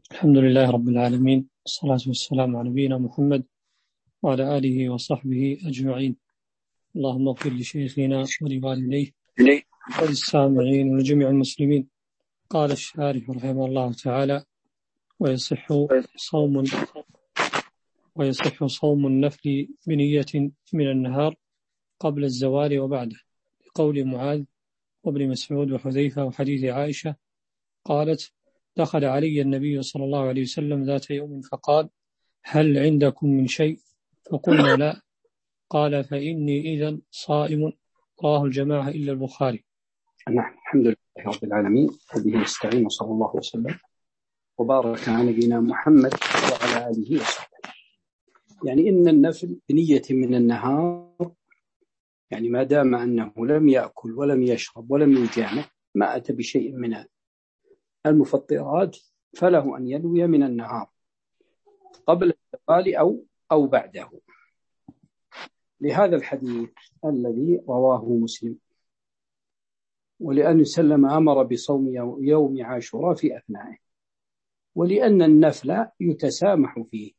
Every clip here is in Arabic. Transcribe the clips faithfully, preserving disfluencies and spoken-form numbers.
الحمد لله رب العالمين، الصلاة والسلام على نبينا محمد وعلى آله وصحبه أجمعين. اللهم اغفر لشيخنا ولوالديه وللسامعين ولجميع المسلمين. قال الشارح رحمه الله تعالى: ويصح صوم ويصح صوم النفل بنية من النهار قبل الزوال وبعده، لقول معاذ وابن مسعود وحذيفة وحديث عائشة قالت: دخل علي النبي صلى الله عليه وسلم ذات يوم فقال: هل عندكم من شيء؟ فقلنا لا. قال: فإني إذن صائم. رواه الجماعة إلا البخاري. نعم، الحمد لله رب العالمين، وبه نستعين، وصلى الله وسلم وبارك على نبينا محمد وعلى آله وصحبه. يعني إن النفل بنية من النهار، يعني ما دام أنه لم يأكل ولم يشرب ولم يجامع، ما أتى بشيء من المفطرات، فله أن ينوي من النهار قبل الزوال أو أو بعده، لهذا الحديث الذي رواه مسلم. ولأن سلم أمر بصوم يوم عاشوراء في أثنائه، ولأن النفل يتسامح فيه.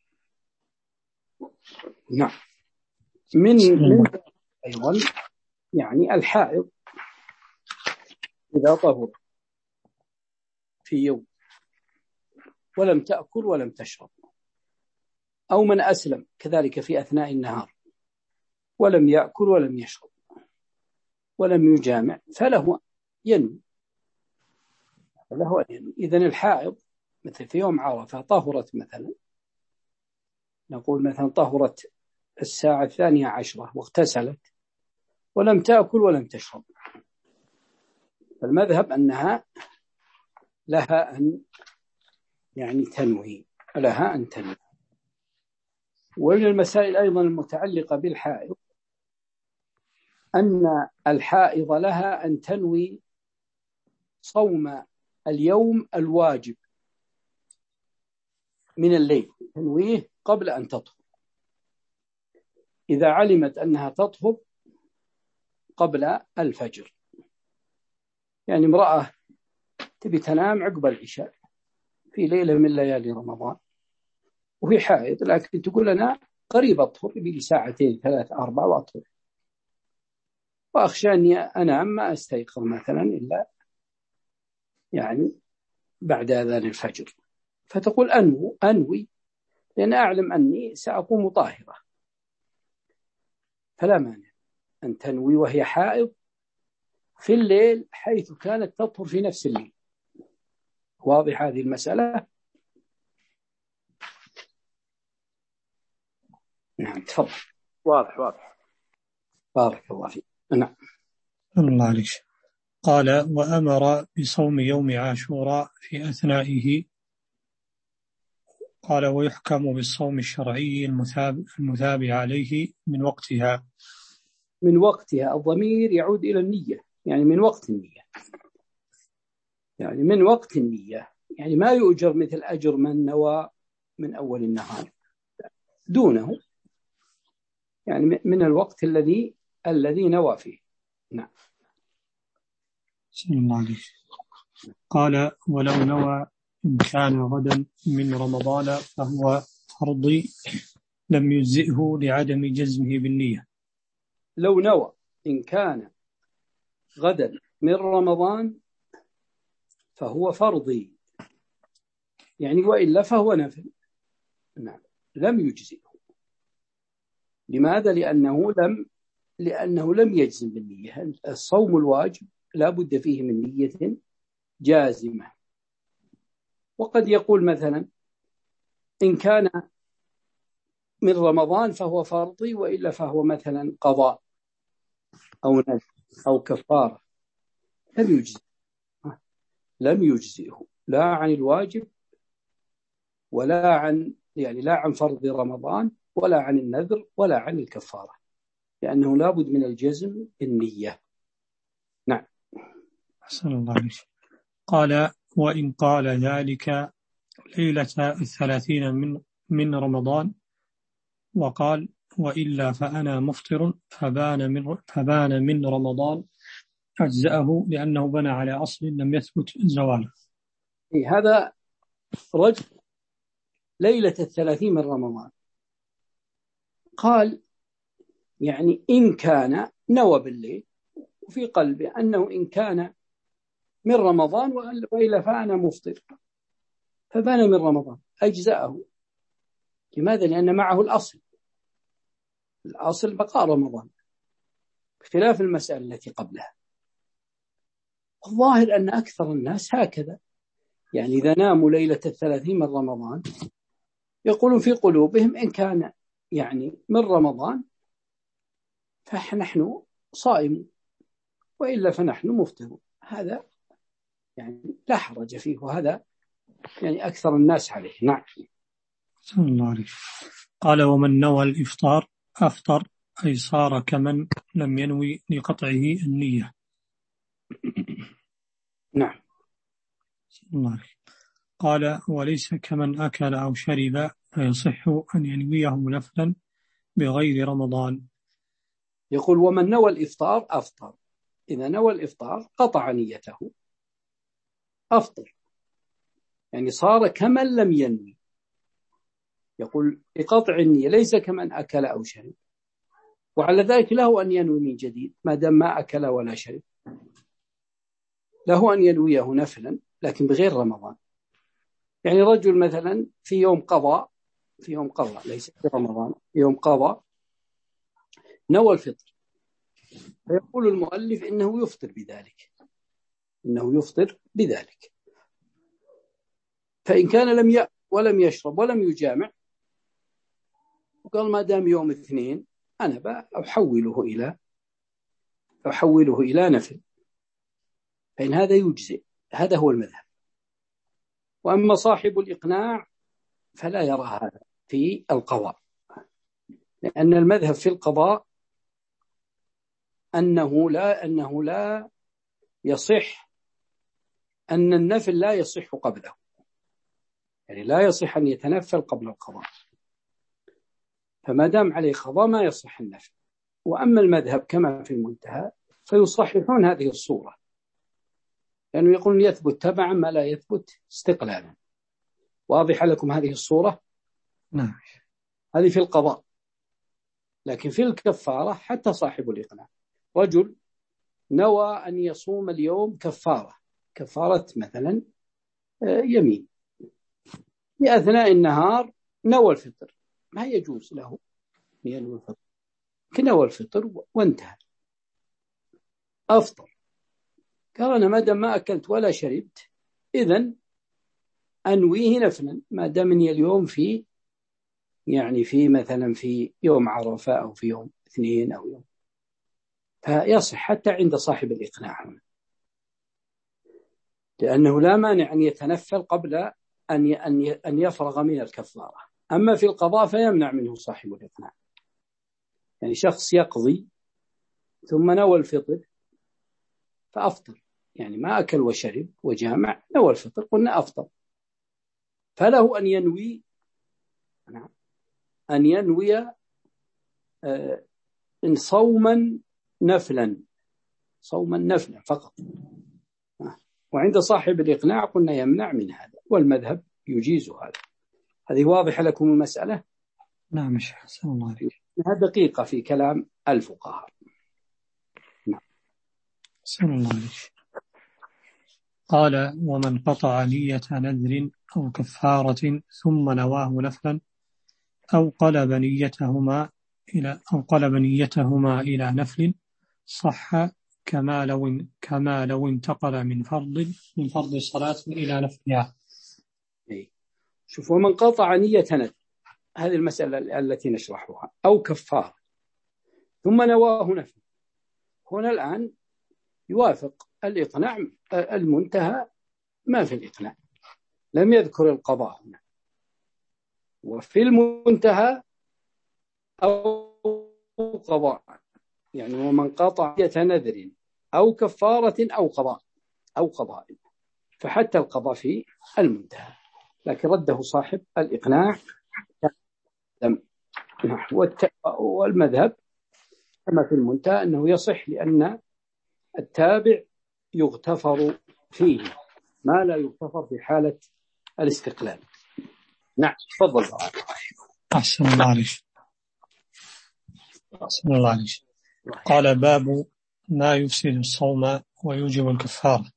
نعم. من من أيضا يعني الحائض إذا طهر في يوم ولم تأكل ولم تشرب، أو من أسلم كذلك في أثناء النهار ولم يأكل ولم يشرب ولم يجامع، فله ينوي فله ينوي. إذن الحائض مثل في يوم عرفة طهرت، مثلا نقول مثلا طهرت الساعة الثانية عشرة واغتسلت ولم تأكل ولم تشرب، فالمذهب أنها لها أن يعني تنوي لها أن تنوي. ومن المسائل أيضا المتعلقة بالحائض أن الحائض لها أن تنوي صوم اليوم الواجب من الليل، تنويه قبل أن تطهر، إذا علمت أنها تطهر قبل الفجر. يعني امرأة تبي تنام عقب العشاء في ليلة من ليالي رمضان وهي حائض، لكن تقول أنا قريب أطهر بي ساعتين ثلاث أربع وأطهر، وأخشى أني أنام ما أستيقظ مثلا إلا يعني بعد أذان الفجر، فتقول أنوي أنوي لأن أعلم أني سأقوم طاهرة، فلا مانع أن تنوي وهي حائض في الليل حيث كانت تطهر في نفس الليل. واضح هذه المسألة؟ نعم، تفضل. واضح واضح بارك الله فيك. نعم. الله عليك. قال: وأمر بصوم يوم عاشوراء في أثنائه. قال: ويحكم بالصوم الشرعي المثاب عليه من وقتها. من وقتها الضمير يعود إلى النية، يعني من وقت النية، يعني من وقت النية، يعني ما يؤجر مثل أجر من نوى من أول النهار، دونه، يعني من الوقت الذي الذي نوى فيه. نعم. صلى الله عليه. قال: ولو نوى إن كان غدا من رمضان فهو فرضي لم يجزئه لعدم جزمه بالنية. لو نوى إن كان غدا من رمضان فهو فرضي، يعني وإلا فهو نفل. نعم، لم يجزئه. لماذا؟ لأنه لم لأنه لم يجزم بالنية. الصوم الواجب لا بد فيه من نية جازمة. وقد يقول مثلا إن كان من رمضان فهو فرضي، وإلا فهو مثلا قضاء أو نذر أو كفارة، لم يجزئه لم يجزئه لا عن الواجب ولا عن يعني لا عن فرض رمضان ولا عن النذر ولا عن الكفارة، لأنه لا بد من الجزم بالنية. نعم. أحسن الله عليك. قال: وإن قال ذلك ليلة الثلاثين من من رمضان وقال: وإلا فأنا مفطر فبان من فبان من رمضان، أجزأه لأنه بنى على أصل لم يثبت زواله. هذا رجل ليلة الثلاثين من رمضان، قال يعني إن كان نوى بالليل وفي قلبه أنه إن كان من رمضان وإلا فأنا مفطر، فبان من رمضان أجزأه. لماذا؟ لأن معه الأصل، الأصل بقاء رمضان، بخلاف المسألة التي قبلها. الظاهر أن أكثر الناس هكذا، يعني إذا ناموا ليلة الثلاثين من رمضان يقولون في قلوبهم إن كان يعني من رمضان فنحن صائمون وإلا فنحن مفطرون. هذا يعني لا حرج فيه، وهذا يعني أكثر الناس عليه. نعم. صلى الله عليه. قال ومن نوى الإفطار أفطر، أي صار كمن لم ينوي لقطعه النية. نعم. صلى الله عليه. قال وليس كمن أكل أو شرب، فيصح أن ينويه نفلا بغير رمضان. يقول ومن نوى الإفطار أفطر، إذا نوى الإفطار قطع نيته أفطر، يعني صار كمن لم ينوي. يقول بقطع النية ليس كمن أكل أو شرب، وعلى ذلك له أن ينوي من جديد ما دام ما أكل ولا شرب، له أن ينويه نفلا لكن بغير رمضان. يعني رجل مثلا في يوم قضاء، في يوم قضاء ليس في رمضان، يوم قضاء نوى الفطر، فيقول المؤلف إنه يفطر بذلك، إنه يفطر بذلك. فإن كان لم يأكل ولم يشرب ولم يجامع، وقال ما دام يوم اثنين أنا بأحوله إلى أحوله إلى نفل، فإن هذا يجزئ. هذا هو المذهب. وأما صاحب الإقناع فلا يرى هذا في القضاء، لأن المذهب في القضاء أنه لا أنه لا يصح، أن النفل لا يصح قبله، يعني لا يصح أن يتنفل قبل القضاء، فما دام عليه قضاء ما يصح النفل. وأما المذهب كما في المنتهى فيصححون هذه الصورة، لأنه يقولون يثبت تبعا ما لا يثبت استقلالا. واضح لكم هذه الصورة؟ نعم. هذه في القضاء. لكن في الكفارة حتى صاحب الإقناع، رجل نوى أن يصوم اليوم كفارة، كفارة مثلا يمين، في أثناء النهار نوى الفطر، ما يجوز له ينوي الفطر، نوى الفطر وانتهى أفطر. قال أنا ما دام ما أكلت ولا شربت إذن أنويه نفلا، ما دامني اليوم في يعني في مثلا في يوم عرفة أو في يوم اثنين أو يوم، فيصح حتى عند صاحب الإقناع هنا، لأنه لا مانع أن يتنفل قبل أن أن يفرغ من الكفارة. أما في القضاء فيمنع منه صاحب الإقناع، يعني شخص يقضي ثم نوى الفطر فأفطر، يعني ما أكل وشرب وجامع، نوى الفطر قلنا أفطر، فله أن ينوي أن ينوي آه إن صوما نفلا، صوما نفلا فقط. وعند صاحب الإقناع قلنا يمنع من هذا، والمذهب يجيز هذا. هذه واضحة لكم المسألة؟ نعم شيخ، أحسن الله عليك. هذا دقيقة في كلام الفقهاء. نعم. أحسن الله عليك. قال ومن قطع نية نذر أو كفارة ثم نواه نفلا أو قلب نيتهما إلى أو قلب نيتهما إلى نفل صح كما لو كما لو انتقل من فرض من فرض صلاة إلى نفلها. شوف، ومن قطع نية نذر، هذه المسألة التي نشرحها، أو كفارة ثم نواه نفل، هنا الآن يوافق الإقناع المنتهى ما في الإقناع، لم يذكر القضاء هنا. وفي المنتهى أو قضاء، يعني ومن قطع نية نذر أو كفارة أو قضاء أو قضاء، فحتى القضاء في المنتهى، لكن رده صاحب الإقناع. والمذهب كما في المنتهى أنه يصح، لأن التابع يغتفر فيه ما لا يغتفر في حالة الاستقلال. نعم تفضل. أحسن الله عليك. أحسن الله عليك. قال باب ما يفسد الصوم ويوجب الكفارة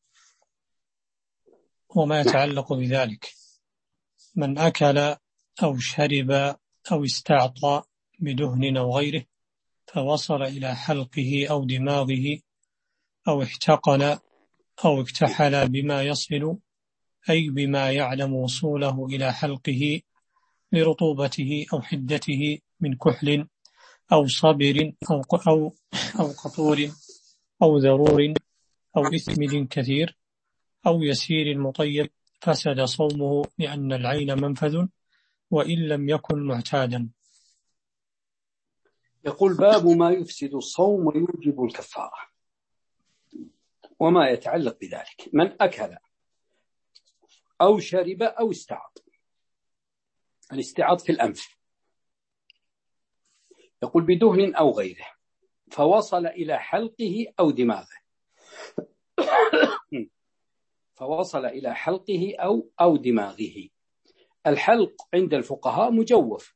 وما يتعلق بذلك: من أكل أو شرب أو استعطى بدهن أو غيره فوصل إلى حلقه أو دماغه أو احتقن أو اكتحل بما يصل أي بما يعلم وصوله إلى حلقه لرطوبته أو حدته من كحل أو صبر أو أو أو قطور أو ذرور أو إثمد كثير أو يسير مطيب فسد صومه لأن العين منفذ وإن لم يكن معتادا. يقول باب ما يفسد الصوم ويوجب الكفارة وما يتعلق بذلك: من أكل أو شرب أو استعط. الاستعاط في الأنف. يقول بدهن أو غيره فوصل إلى حلقه أو دماغه فوصل إلى حلقه أو أو دماغه. الحلق عند الفقهاء مجوف،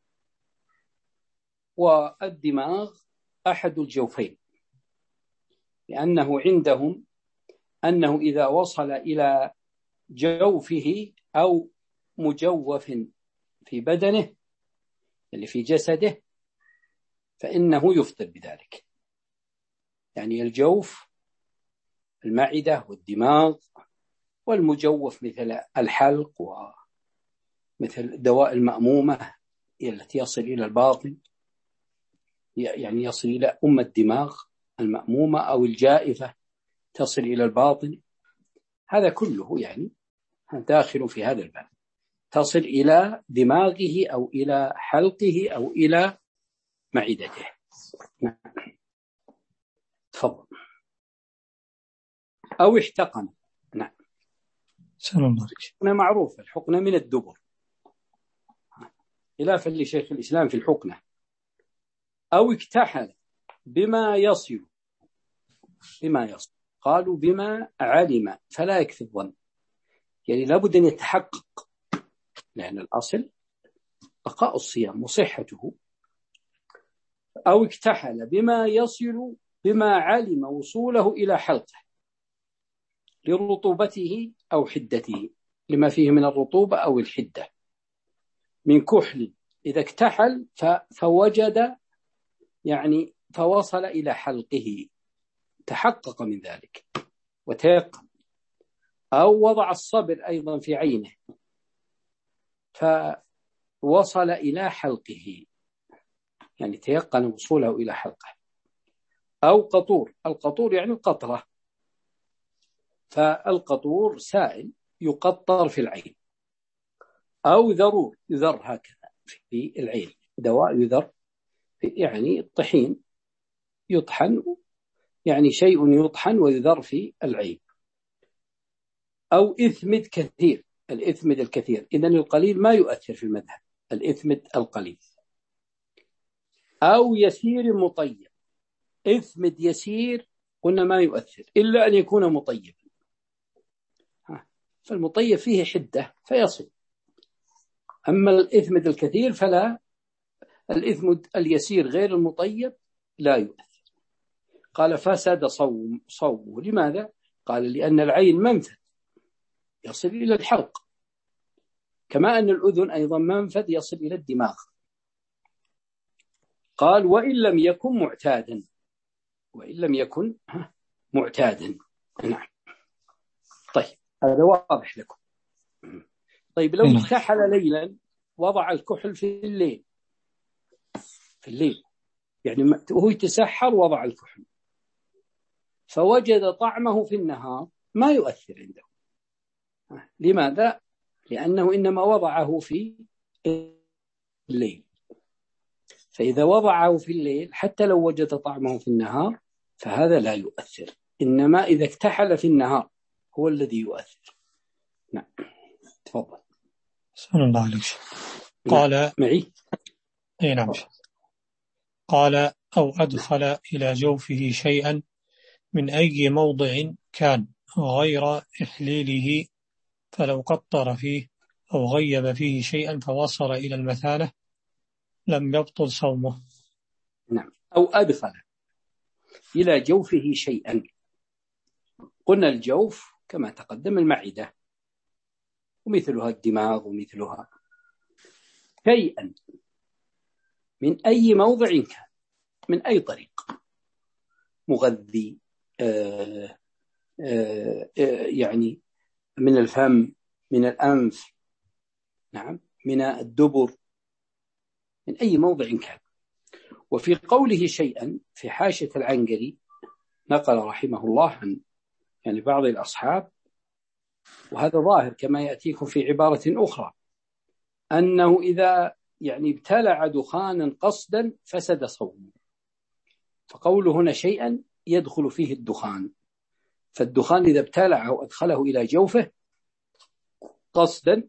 والدماغ أحد الجوفين، لأنه عندهم أنه إذا وصل إلى جوفه أو مجوف في بدنه اللي في جسده فإنه يفطر بذلك. يعني الجوف المعدة والدماغ، والمجوف مثل الحلق ومثل دواء المأمومة التي يصل إلى الباطن، يعني يصل إلى أم الدماغ المأمومة، أو الجائفة تصل إلى الباطن. هذا كله يعني داخل في هذا الباب، تصل إلى دماغه أو إلى حلقه أو إلى معدته. نعم تفضل. أو احتقن. نعم سلام الله عليك. حقنة معروفة، الحقنة من الدبر، خلافا لشيخ الإسلام في الحقنة. أو اكتحل بما يصل. بما يصل قالوا بما علم، فلا يكفي الظن، يعني لابد أن يتحقق، لأن الأصل بقاء الصيام وصحته. أو اكتحل بما يصل بما علم وصوله إلى حلقه لرطوبته أو حدته، لما فيه من الرطوبة أو الحدة، من كحل. إذا اكتحل فوجد يعني فوصل إلى حلقه، تحقق من ذلك وتيقن. أو وضع الصبر أيضا في عينه فوصل إلى حلقه، يعني تيقن وصوله إلى حلقه. أو قطور. القطور يعني القطرة، فالقطور سائل يقطر في العين. أو ذرور، يذر هكذا في العين، دواء يذر، يعني الطحين يطحن، يعني شيء يطحن ويذر في العين. أو إثمد كثير. الإثمد الكثير، إذن القليل ما يؤثر في المذهب، الإثمد القليل. أو يسير مطيب. إثمد يسير قلنا ما يؤثر إلا أن يكون مطيب، فالمطيب فيه حدة فيصل. أما الإثمد الكثير فلا، الإثمد اليسير غير المطيب لا يؤثر. قال فسد صوم صومه. لماذا؟ قال لأن العين منفذ يصل إلى الحلق، كما أن الأذن أيضا منفذ يصل إلى الدماغ. قال وإن لم يكن معتادا. وإن لم يكن معتادا. نعم طيب هذا واضح لكم. طيب لو اكتحل ليلا، وضع الكحل في الليل، في الليل يعني وهو يتسحر وضع الكحل، فوجد طعمه في النهار، ما يؤثر عنده. لماذا؟ لأنه إنما وضعه في الليل، فإذا وضعه في الليل حتى لو وجد طعمه في النهار فهذا لا يؤثر، إنما إذا اكتحل في النهار هو الذي يؤثر. نعم تفضل. صلى الله عليه وسلم. قال معي. أي نعم. قال أو أدخل إلى جوفه شيئا من أي موضع كان غير إحليله، فلو قطر فيه أو غيب فيه شيئا فوصل إلى المثانة لم يبطل صومه. نعم. أو أدخل إلى جوفه شيئا. قلنا الجوف كما تقدم المعدة ومثلها الدماغ ومثلها شيئا من أي موضع كان، من أي طريق، مغذي، آآ آآ يعني من الفم، من الأنف، نعم، من الدبر، من أي موضع كان. وفي قوله شيئا في حاشية العنقري نقل رحمه الله عن يعني بعض الأصحاب، وهذا ظاهر كما يأتيكم في عبارة أخرى، أنه إذا يعني ابتلع دخانا قصدا فسد صومه. فقوله هنا شيئا يدخل فيه الدخان، فالدخان إذا ابتلعه وأدخله إلى جوفه قصدا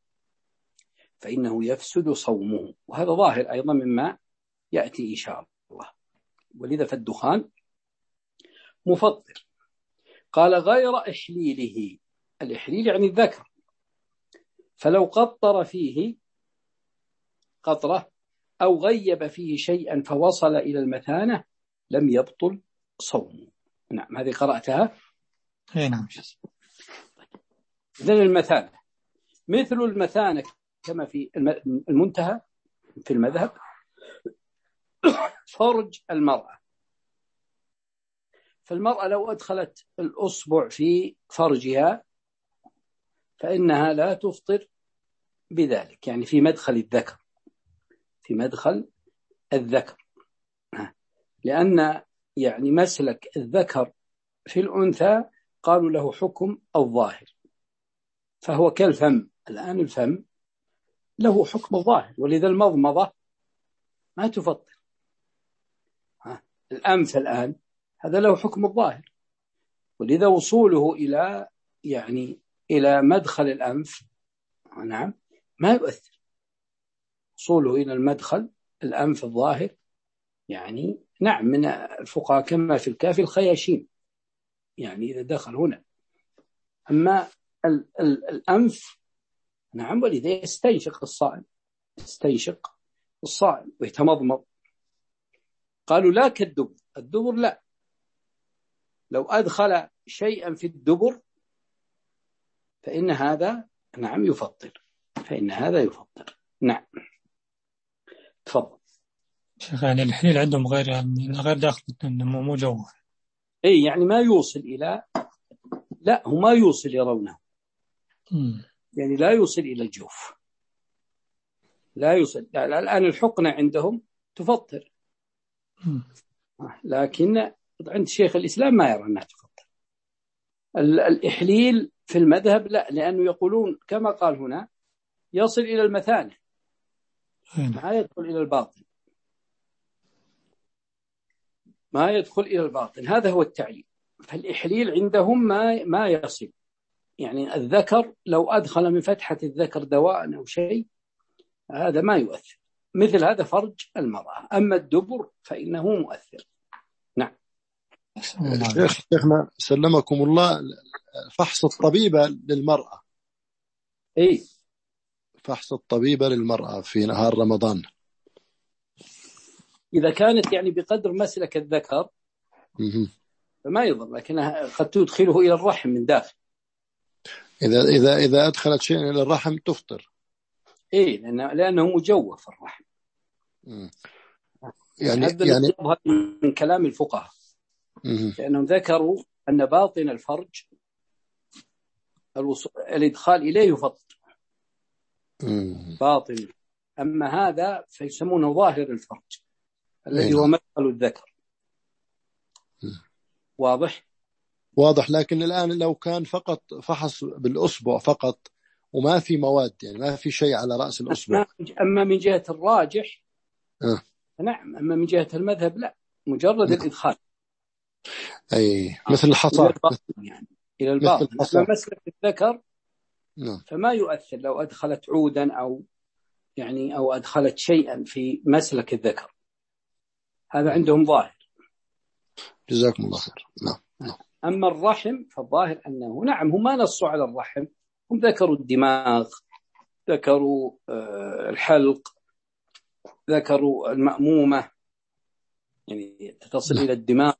فإنه يفسد صومه، وهذا ظاهر أيضا مما يأتي إن شاء الله. ولذا فالدخان مفطر. قال غير إحليله، الإحليل يعني الذكر، فلو قطر فيه قطرة أو غيب فيه شيئا فوصل إلى المثانة لم يبطل صومه. نعم، هذه قرأتها. نعم. إذن المثانة مثل المثانة كما في المنتهى في المذهب فرج المرأة. فالمرأة لو أدخلت الأصبع في فرجها فإنها لا تفطر بذلك، يعني في مدخل الذكر، في مدخل الذكر، لأن يعني مسلك الذكر في الأنثى قالوا له حكم الظاهر، فهو كالفم. الآن الفم له حكم الظاهر، ولذا المضمضة ما تفطر. الأنف الآن هذا له حكم الظاهر، ولذا وصوله إلى يعني إلى مدخل الأنف نعم ما يؤثر. وصوله إلى المدخل الأنف الظاهر يعني نعم من الفقهاء كما في الكافي الخياشيم، يعني إذا دخل هنا. أما ال ال الأنف نعم، ولذا يستنشق الصائم، يستنشق الصائم ويتمضمض. قالوا لا كالدبر، الدبر لا، لو أدخل شيئا في الدبر فإن هذا نعم يفطر، فإن هذا يفطر. نعم تفضل شيخ. يعني الحليل عندهم غير يعني غير داخل النمو مو جوه. اي يعني ما يوصل الى، لا هو ما يوصل يرونه، م. يعني لا يوصل الى الجوف، لا يوصل. يعني الان الحقنه عندهم تفطر، م. لكن عند شيخ الاسلام ما يرى انها تفطر. الاحليل في المذهب لا، لانه يقولون كما قال هنا يصل الى المثانه ما يدخل الى الباطن، ما يدخل إلى الباطن، هذا هو التعليل. فالإحليل عندهم ما ما يصل، يعني الذكر لو أدخل من فتحة الذكر دواء أو شيء هذا ما يؤثر، مثل هذا فرج المرأة. أما الدبر فإنه مؤثر. نعم. شيخ شيخنا سلمكم الله، فحص الطبيبة للمرأة. إيه فحص الطبيبة للمرأة في نهار رمضان إذا كانت يعني بقدر مسلك الذكر م- فما يضر، لكنها قد تدخله إلى الرحم من داخل. إذا إذا إذا أدخلت شيء إلى الرحم تفطر. إيه لأنه, لأنه مجوف الرحم. م. يعني هذا يعني من كلام الفقهاء، لأنهم ذكروا أن باطن الفرج الإدخال إليه يفطر باطن، أما هذا فيسمونه ظاهر الفرج الذي هو مدخل الذكر. واضح؟ واضح. لكن الآن لو كان فقط فحص بالأصبع فقط وما في مواد، يعني ما في شيء على رأس الأصبع. أما من جهة الراجح أه. نعم، أما من جهة المذهب لا، مجرد الإدخال. أي مثل الحصى يعني إلى الباطن. أما مسلك الذكر نعم. فما يؤثر لو أدخلت عودا أو يعني أو أدخلت شيئا في مسلك الذكر، هذا عندهم ظاهر. جزاكم الله خير. نعم. أما الرحم فالظاهر أنه نعم هم ما نصوا على الرحم، هم ذكروا الدماغ ذكروا الحلق، ذكروا المأمومة يعني تصل إلى الدماغ،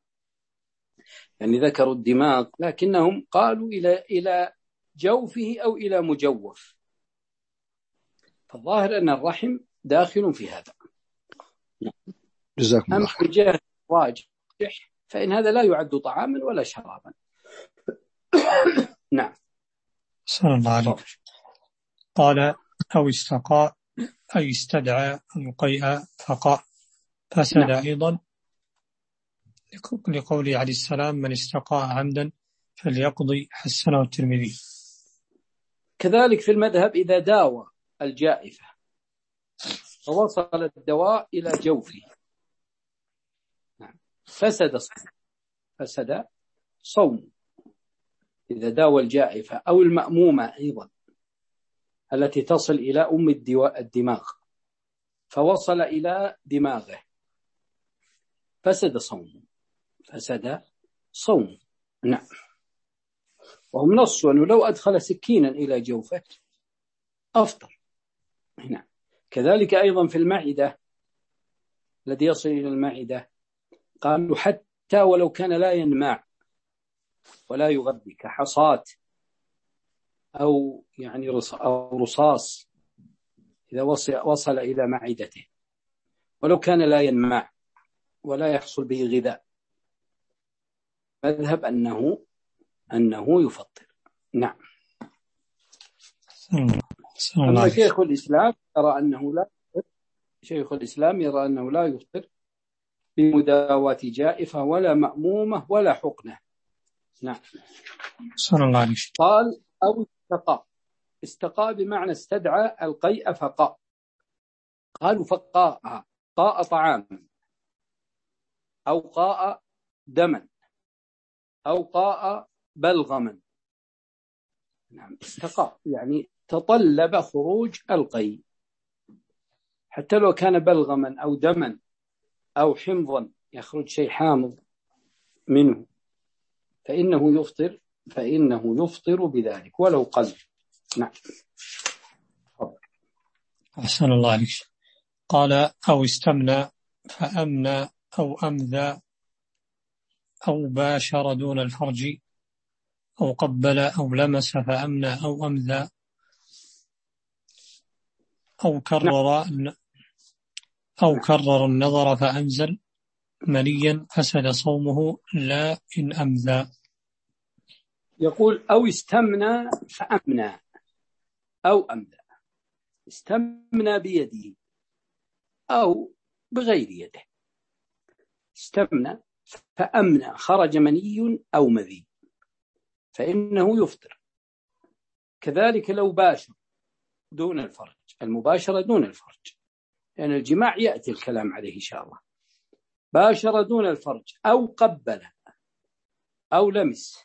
يعني ذكروا الدماغ، لكنهم قالوا إلى إلى جوفه أو إلى مجوف، فالظاهر أن الرحم داخل في هذا. جزاكم الله خير. أما الجهة الراجح فإن هذا لا يعد طعاما ولا شرابا. نعم. صلى الله عليه وسلم. قال أو استقاء أي استدعى أو قيء فقاء فسد نعم. أيضا لقوله عليه السلام من استقاء عمدا فليقضي، حسنه الترمذي. كذلك في المذهب إذا داوى الجائفة فوصل الدواء إلى جوفه نعم. فسد صوم فسد صوم إذا داوى الجائفة أو المأمومة أيضا التي تصل إلى أم الدماغ فوصل إلى دماغه فسد صوم فسد صوم نعم. وهم نصوا أنه لو أدخل سكينا إلى جوفه أفطر نعم. كذلك أيضا في المعدة الذي يصل إلى المعدة قالوا حتى ولو كان لا ينمع ولا يغذي كحصاة أو يعني أو رصاص إذا وصل إلى معدته ولو كان لا ينمع ولا يحصل به غذاء مذهب أنه أنه يفطر نعم. أما شيخ الإسلام يرى أنه لا يفطر شيخ الإسلام يرى أنه لا يفطر بمداواة جائفة ولا مأمومة ولا حقنة نعم. صلى الله عليه وسلم. قال أو استقاء استقاء بمعنى استدعى القيء فقاء قالوا فقاء قاء طعاما أو قاء دما أو قاء بلغما نعم. استقاء يعني تطلب خروج القيء حتى لو كان بلغما أو دما أو حمضا يخرج شيء حامض منه فإنه يفطر فإنه يفطر بذلك ولو قل نعم. أحسن الله عليك. قال أو استمنى فأمنى أو أمذى أو باشر دون الفرج أو قبل أو لمس فأمنى أو أمذى أو كرر أو كرر النظر فأنزل منيا فسد صومه لا إن أمذى. يقول أو استمنى فأمنى أو أمذى استمنى بيده أو بغير يده استمنى فأمنى خرج مني أو مذي فإنه يفطر. كذلك لو باشر دون الفرج المباشرة دون الفرج يعني الجماع يأتي الكلام عليه إن شاء الله. باشر دون الفرج أو قبل أو لمس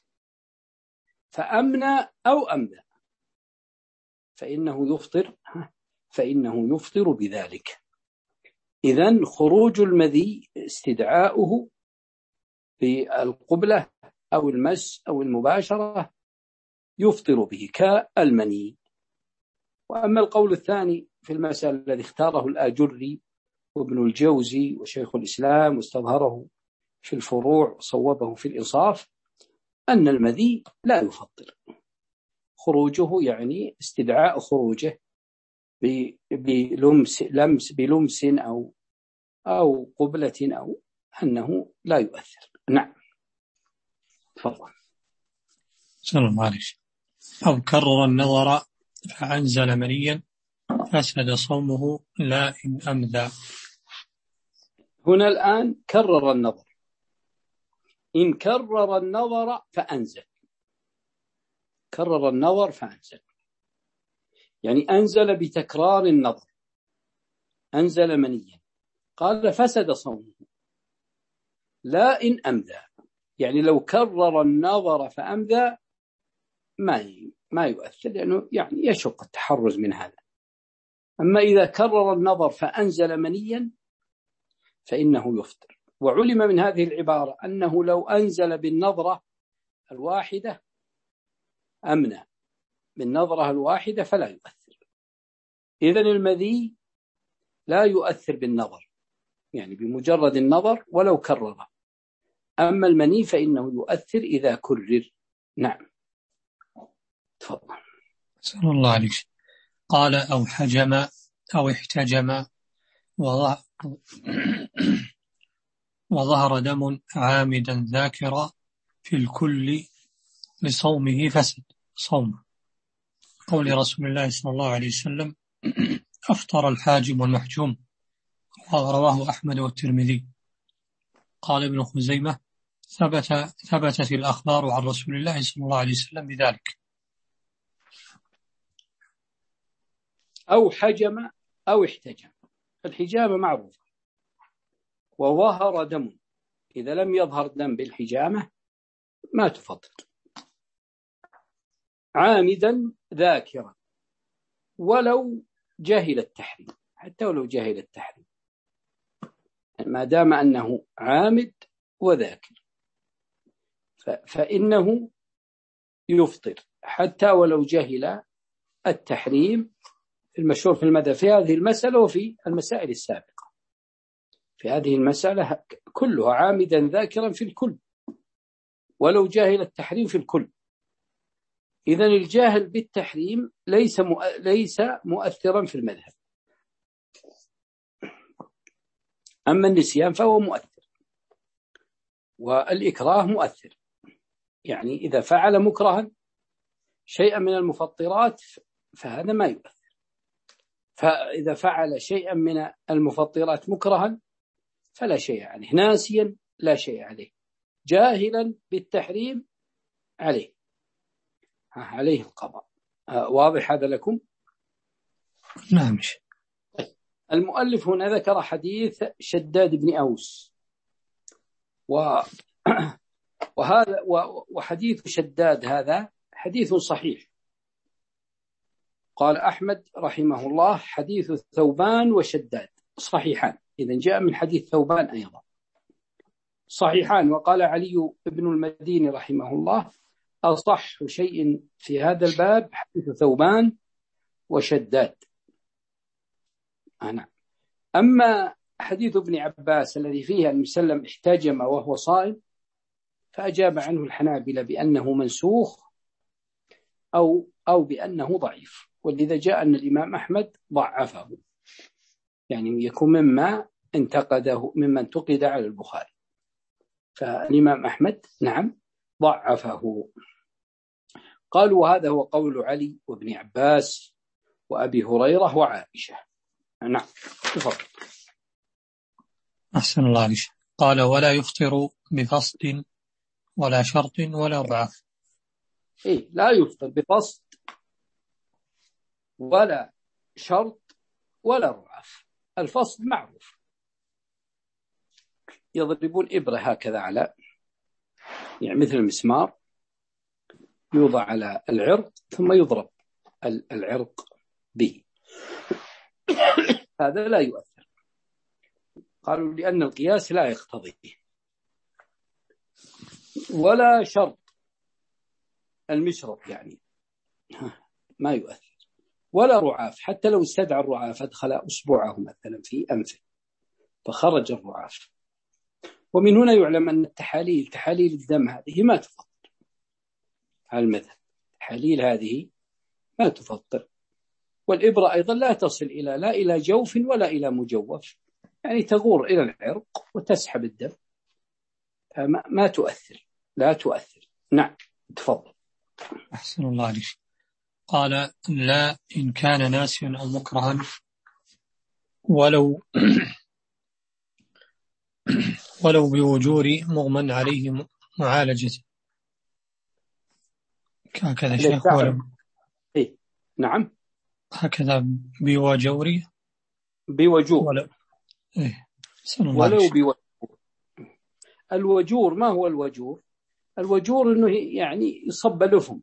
فأمنى أو أمذى فإنه يفطر فإنه يفطر بذلك. إذن خروج المذي استدعاؤه بالقبلة أو المس أو المباشرة يفطر به كالمني. وأما القول الثاني في المسألة الذي اختاره الآجري وابن الجوزي وشيخ الإسلام واستظهره في الفروع وصوبه في الإنصاف أن المذي لا يفطر خروجه يعني استدعاء خروجه بلمس لمس بلمس أو أو قبلة أو أنه لا يؤثر. نعم تفضل. صلى الله عليه وسلم. أو كرر النظر فأنزل منيا فسد صومه لا إن أمذى. هنا الآن كرر النظر إن كرر النظر فأنزل كرر النظر فأنزل يعني أنزل بتكرار النظر أنزل منيا قال فسد صومه لا إن أمذى يعني لو كرر النظر فأمذى ما ما يؤثر لأنه يعني يشق التحرز من هذا. أما إذا كرر النظر فأنزل منيا فإنه يفطر. وعلم من هذه العبارة أنه لو أنزل بالنظرة الواحدة أمنى بالنظرة الواحدة فلا يؤثر إذن المذي لا يؤثر بالنظر، يعني بمجرد النظر ولو كرر. أما المني فإنه يؤثر إذا كرر. نعم تفضل. سأل الله عليك. قال أو حجم أو احتجم وظهر دم عامدا ذاكرا في الكل لصومه فسد صوم، قول رسول الله صلى الله عليه وسلم أفطر الحاجم والمحجوم، رواه أحمد والترمذي. قال ابن خزيمة ثبت ثبتت الأخبار عن رسول الله صلى الله عليه وسلم بذلك. أو حجم أو احتجم، الحجامة معروفة. وظهر دم، إذا لم يظهر دم بالحجامة ما تفطر. عامدا ذاكرا ولو جاهل التحريم، حتى ولو جاهل التحريم، ما دام أنه عامد وذاكر فإنه يفطر حتى ولو جاهل التحريم. المشهور في المذهب في هذه المسألة وفي المسائل السابقة. في هذه المسألة كلها عامدا ذاكرا في الكل ولو جاهل التحريم في الكل. إذن الجاهل بالتحريم ليس ليس مؤثرا في المذهب، أما النسيان فهو مؤثر، والإكراه مؤثر. يعني إذا فعل مكرها شيئا من المفطرات فهذا ما يؤثر. فإذا فعل شيئا من المفطرات مكرها فلا شيء عليه، ناسيا لا شيء عليه، جاهلا بالتحريم عليه عليه القضاء. واضح هذا لكم؟ نعم. المؤلف هنا ذكر حديث شداد بن أوس، وهذا وحديث شداد هذا حديث صحيح. قال أحمد رحمه الله حديث ثوبان وشداد صحيحان، إذن جاء من حديث ثوبان أيضا صحيحان. وقال علي بن المديني رحمه الله أصح شيء في هذا الباب حديث ثوبان وشداد. أنا أما حديث ابن عباس الذي فيه أن مسلم احتجم وهو صائم فأجاب عنه الحنابلة بأنه منسوخ أو أو بأنه ضعيف، ولذا جاء أن الإمام أحمد ضعفه، يعني يكون مما انتقده مما انتقد على البخاري. فالإمام أحمد نعم ضعفه. قالوا وهذا هو قول علي وابن عباس وأبي هريرة وعائشة. نعم تفضل. أحسن الله عليك. قال ولا يفطر بفصد ولا شرط ولا ضعف. إيه لا يفطر بفصد ولا شرط ولا رعاف. الفصد معروف، يضربون إبرة هكذا على يعني مثل المسمار، يوضع على العرق ثم يضرب العرق به، هذا لا يؤثر. قالوا لأن القياس لا يقتضيه. ولا شرط، المشرط يعني ما يؤثر. ولا رعاف، حتى لو استدعى الرعاف أدخل أصبعه مثلا في أنفه فخرج الرعاف. ومن هنا يعلم أن التحاليل تحاليل الدم هذه ما تفطر على المذهب، تحاليل هذه ما تفطر. والإبرة أيضا لا تصل إلى لا إلى جوف ولا إلى مجوف، يعني تغور إلى العرق وتسحب الدم، ما تؤثر لا تؤثر. نعم تفضل. أحسن الله عليك. قال لا إن كان ناسيا أو مكرها ولو ولو بوجور مغمن عليه معالجته. هكذا شيخ ولو إيه نعم هكذا بوجور بوجور ولو إيه ولو بوجور. الوجور ما هو الوجور؟ الوجور إنه يعني يصب الأفم،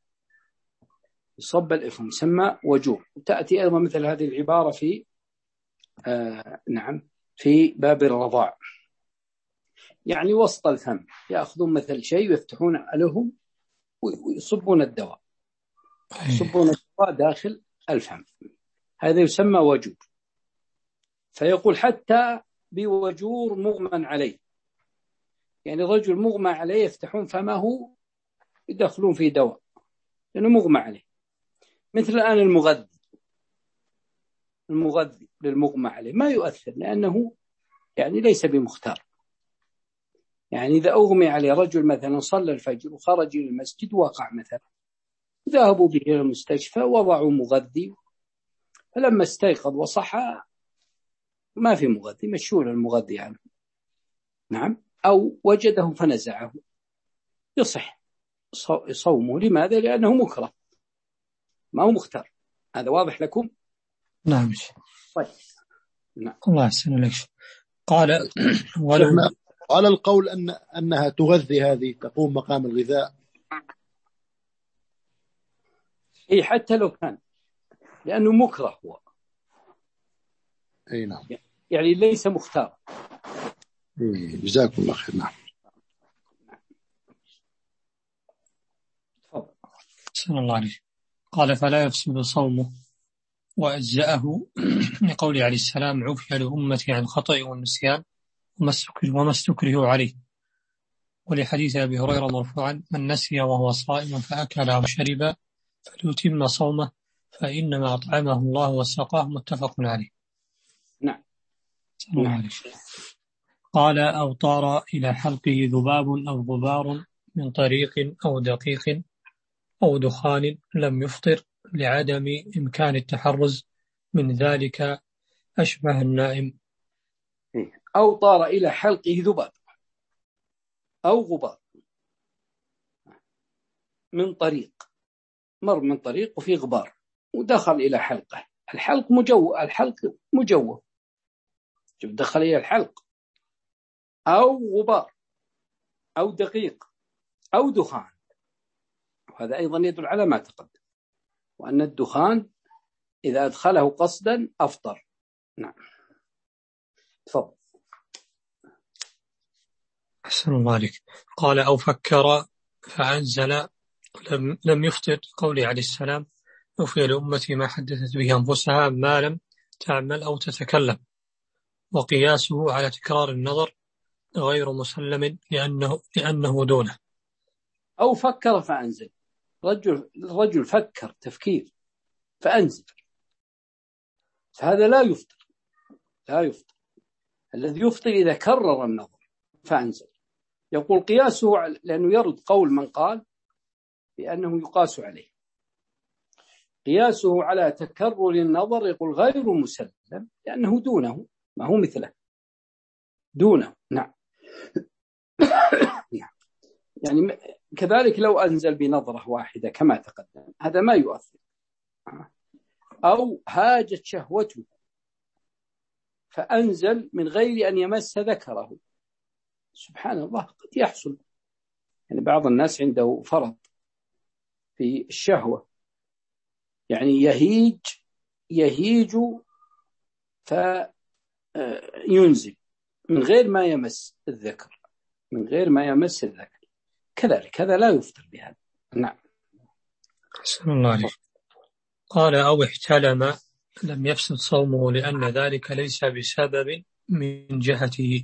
يصب الأفم يسمى وجور. وتأتي أيضا مثل هذه العبارة في آه نعم في باب الرضاع، يعني وسط الفم، يأخذون مثل شيء ويفتحون لهم ويصبون الدواء، يصبون الدواء داخل الفم، هذا يسمى وجور. فيقول حتى بوجور مغمى عليه، يعني رجل مغمى عليه يفتحون فمه يدخلون فيه دواء لأنه مغمى عليه، مثل الآن المغذي المغذي للمغمى عليه ما يؤثر لأنه يعني ليس بمختار. يعني إذا أغمي عليه رجل مثلا صلى الفجر وخرج إلى المسجد وقع مثلا، ذهبوا به إلى المستشفى وضعوا مغذي، فلما استيقظ وصحى ما في مغذي، مشهور المغذي عنه، نعم، أو وجده فنزعه، يصح صومه. لماذا؟ لأنه مكره ما هو مختار. هذا واضح لكم؟ نعم. طيب. نعم. الله يحسن لك. قال ولو على القول أن أنها تغذي، هذه تقوم مقام الغذاء. إيه حتى لو كان، لأنه مكره هو. أي نعم. يعني ليس مختار. إيه جزاكم الله خير. نعم. صلى الله عليه. قال فلا يفسد صومه وأجزأه لقول عليه السلام عفي لأمتي عن خطأ والنسيان وما استكره عليه، ولحديث أبي هريرة مرفوعا من نسي وهو صائم فأكل أو شرب فليتم صومه فإنما أطعمه الله وسقاه، متفق عليه. نعم. صلى الله عليه. قال أو طار إلى حلقه ذباب أو غبار من طريق أو دقيق أو دخان لم يفطر لعدم إمكان التحرز من ذلك، أشبه النائم. أو طار إلى حلقه ذباب أو غبار من طريق، مر من طريق وفي غبار ودخل إلى حلقه، الحلق مجوه، الحلق مجوه، دخل إلى الحلق، أو غبار أو دقيق أو دخان، وهذا أيضا يدل على ما تقدم، وأن الدخان إذا أدخله قصدا أفطر. نعم. تفضل. أحسن الله عليك. قال أو فكر فأنزل لم, لم يفطر قولي عليه السلام عفي لأمتي ما حدثت به أنفسها ما لم تعمل أو تتكلم، وقياسه على تكرار النظر غير مسلم لأنه, لأنه دونه. أو فكر فأنزل، رجل, رجل فكر تفكير فأنزل، فهذا لا يفطر، لا يفطر. الذي يفطر إذا كرر النظر فأنزل. يقول قياسه، لأنه يرد قول من قال بأنه يقاس عليه، قياسه على تكرر النظر يقول غير مسلم لأنه دونه، ما هو مثله، دونه. نعم. يعني كذلك لو أنزل بنظرة واحدة كما تقدم هذا ما يؤثر. أو هاجت شهوته فأنزل من غير أن يمس ذكره، سبحان الله قد يحصل، يعني بعض الناس عنده فرط في الشهوة، يعني يهيج يهيج فينزل من غير ما يمس الذكر، من غير ما يمس الذكر، كذلك هذا لا يفطر بهذا. نعم. أحسن الله عليك. قال أو احتلم لم يفسد صومه لأن ذلك ليس بسبب من جهته.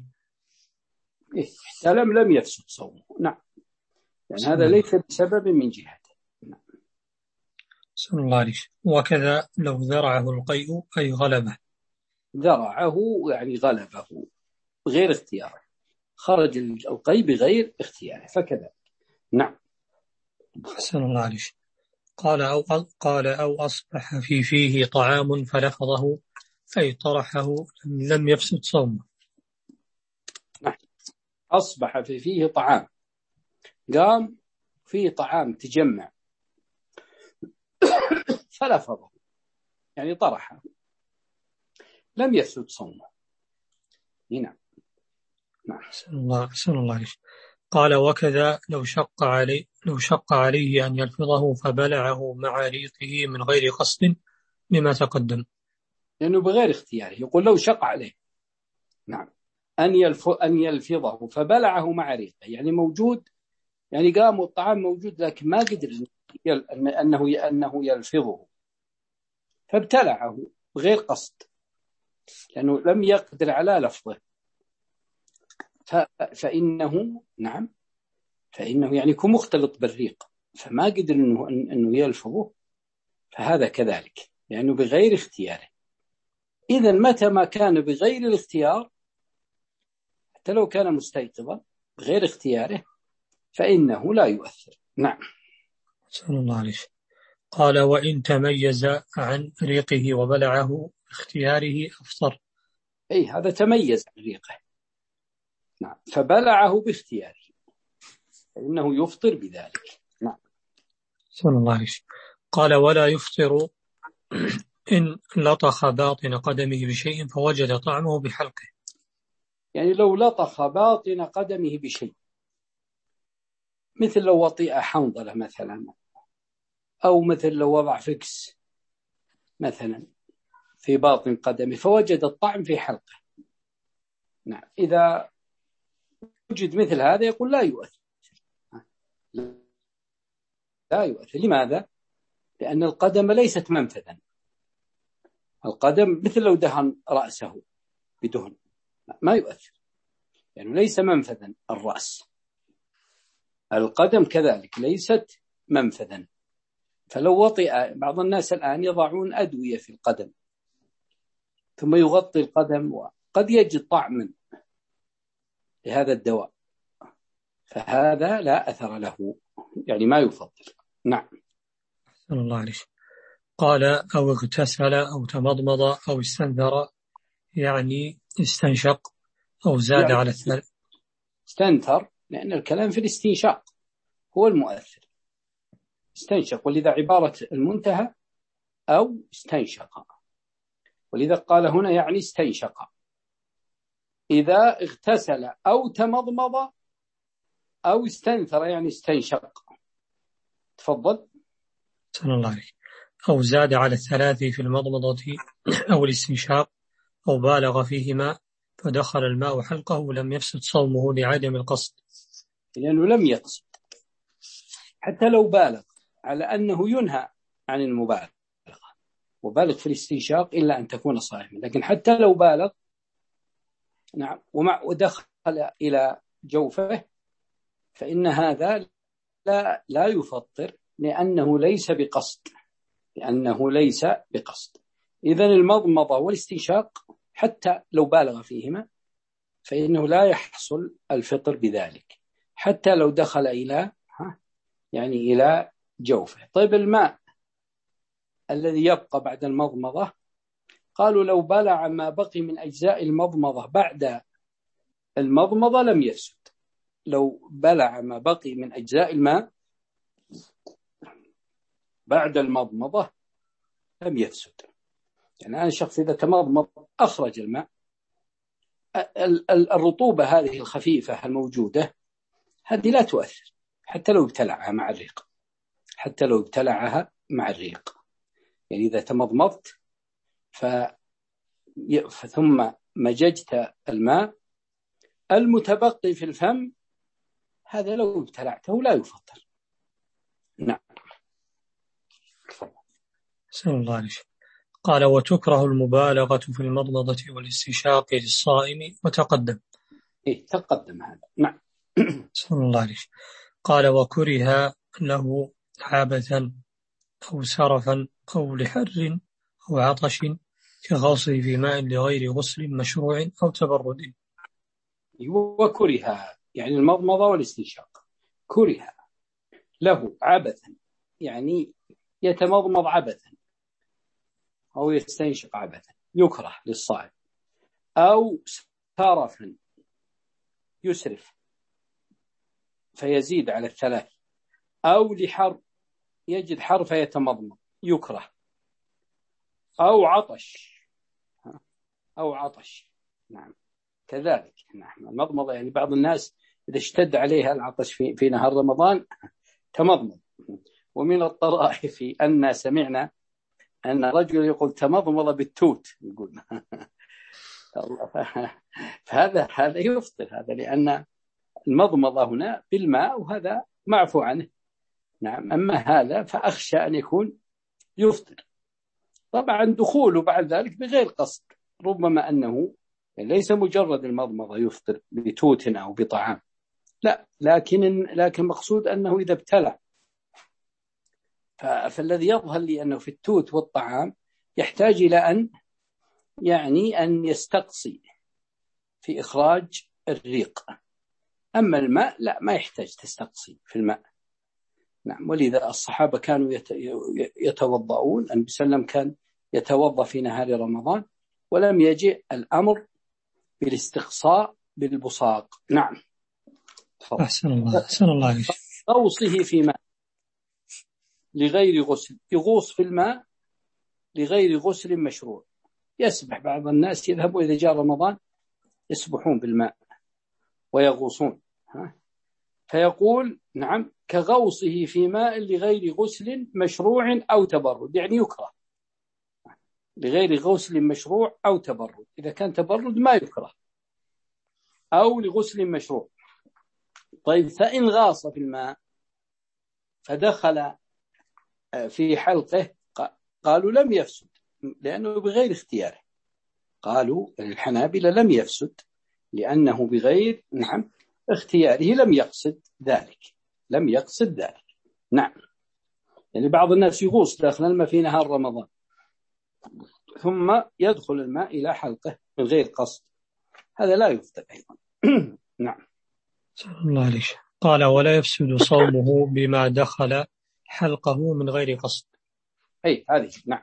احتلم لم يفسد صومه. نعم، يعني هذا ليس بسبب من جهته. نعم. أحسن الله عليك. وكذا لو ذرعه القيء أي غلبه، ذرعه يعني غلبه بغير اختياره، خرج القيء بغير اختياره فكذا. نعم. أحسن الله عليك. قال أو قال أو أصبح في فيه طعام فلفظه أي طرحه لم يفسد صومه. نعم. أصبح في فيه طعام، قام فيه طعام تجمع فلفظه يعني طرحه لم يفسد صومه. نعم. نعم. أحسن الله أحسن الله عليك. قال وكذا لو شق عليه لو شق عليه أن يلفظه فبلعه مع ريقه من غير قصد لما تقدم، لأنه بغير اختياره. يقول لو شق عليه، نعم، أن يلف أن يلفظه فبلعه مع ريقه، يعني موجود، يعني قام والطعام موجود لكن ما قدر أنه أنه يلفظه فابتلعه بغير قصد لأنه لم يقدر على لفظه، فإنه نعم فإنه يعني يكون مختلط بالريق فما قدر إنه, إنه يلفظه، فهذا كذلك لأنه بغير اختياره. إذا متى ما كان بغير الاختيار حتى لو كان مستيقظا بغير اختياره فإنه لا يؤثر. نعم. صلى الله عليه. قال وإن تميز عن ريقه وبلعه باختياره أفطر. أي هذا تميز عن ريقه، نعم، فبلعه باختياره فإنه يفطر بذلك. نعم. صلى الله عليه. قال ولا يفطر إن لطخ باطن قدمه بشيء فوجد طعمه بحلقه. يعني لو لطخ باطن قدمه بشيء، مثل لو وطئ حنظلة مثلا، أو مثل لو وضع فكس مثلا في باطن قدمه فوجد الطعم في حلقه، نعم، إذا وجد مثل هذا يقول لا يؤثر، لا يؤثر. لماذا؟ لأن القدم ليست منفذا. القدم مثل لو دهن رأسه بدهن ما يؤثر، يعني ليس منفذا الرأس. القدم كذلك ليست منفذا، فلو وطئ، بعض الناس الآن يضعون أدوية في القدم ثم يغطي القدم وقد يجد طعما لهذا الدواء، فهذا لا أثر له، يعني ما يفضل. نعم. صلى الله عليه. قال أو اغتسل أو تمضمض أو استنثر، يعني استنشق أو زاد يعني على الثلث. استنثر لأن الكلام في الاستنشاق هو المؤثر، استنشق، ولذا عبارة المنتهى أو استنشق، ولذا قال هنا يعني استنشق. إذا اغتسل أو تمضمض أو استنثر يعني استنشق. تفضل. صلى الله عليه. أو زاد على الثلاث في المضمضة أو الاستنشاق أو بالغ فيهما فدخل الماء حلقه لم يفسد صومه لعدم القصد، لأنه لم يقصد. حتى لو بالغ على أنه ينهى عن المبالغة، وبالغ في الاستنشاق إلا أن تكون صائما، لكن حتى لو بالغ نعم ومع ودخل إلى جوفه فإن هذا لا لا يفطر لأنه ليس بقصد، لأنه ليس بقصد. إذن المضمضة والاستنشاق حتى لو بالغ فيهما فإنه لا يحصل الفطر بذلك، حتى لو دخل إلى يعني إلى جوفه. طيب الماء الذي يبقى بعد المضمضة، قالوا لو بلع ما بقي من أجزاء المضمضة بعد المضمضة لم يفسد. لو بلع ما بقي من أجزاء الماء بعد المضمضة لم يفسد. يعني أنا شخص إذا تمضمض أخرج الماء، الرطوبة هذه الخفيفة الموجودة هذه لا تؤثر حتى لو ابتلعها مع الريق، حتى لو ابتلعها مع الريق. يعني إذا تمضمضت ف... ثم مججت الماء المتبقي في الفم، هذا لو ابتلعته لا يفطر. نعم. صلى الله عليه. قال وتكره المبالغة في المضمضة والاستنشاق للصائم وتقدم. إيه تقدم هذا. نعم. صلى الله عليه. قال وكره له عابثا أو سرفا أو لحر أو عطش كغوصه في ماء لغير غسل مشروع أو تبرد. وكره يعني المضمضة والاستنشاق كره له عبثا، يعني يتمضمض عبثا أو يستنشق عبثا، يكره للصائم. أو سرفا يسرف فيزيد على الثلاث. أو لحر يجد حر فيتمضمض يكره. أو عطش أو عطش نعم كذلك. نعم المضمضة يعني بعض الناس إذا اشتد عليها العطش في, في نهار رمضان تمضمض. ومن الطرائف أن سمعنا أن رجل يقول تمضمض بالتوت، يقول فهذا هذا يفطر هذا، لأن المضمضة هنا بالماء وهذا معفو عنه. نعم. أما هذا فأخشى أن يكون يفطر. طبعا دخوله بعد ذلك بغير قصد، ربما أنه ليس مجرد المضمضة يفطر بتوت أو بطعام، لا، لكن لكن مقصود أنه إذا ابتلع، فالذي يظهر لي أنه في التوت والطعام يحتاج إلى أن يعني أن يستقصي في إخراج الريق. أما الماء لا، ما يحتاج تستقصي في الماء. نعم، ولذا الصحابة كانوا يتوضؤون، النبي صلى الله عليه وسلم كان يتوضأ في نهار رمضان ولم يجئ الأمر بالاستقصاء بالبصاق. نعم. أحسن الله أحسن الله عليك. غوصه في ماء لغير غسل، يغوص في الماء لغير غسل مشروع. يسبح بعض الناس، يذهبوا إذا جاء رمضان يسبحون بالماء ويغوصون، ها؟ فيقول نعم كغوصه في ماء لغير غسل مشروع أو تبرد، يعني يكره لغير غسل مشروع أو تبرد. إذا كان تبرد ما يكره، أو لغسل مشروع. طيب، فإن غاص في الماء فدخل في حلقه قالوا لم يفسد، لأنه بغير اختياره. قالوا الحنابلة لم يفسد لأنه بغير نعم اختياره، لم يقصد ذلك، لم يقصد ذلك. نعم، يعني بعض الناس يغوص داخل الماء في نهار رمضان ثم يدخل الماء إلى حلقه من غير قصد، هذا لا يفطر أيضا. نعم. الله عليك. قال ولا يفسد صومه بما دخل حلقه من غير قصد. أي هذه. نعم.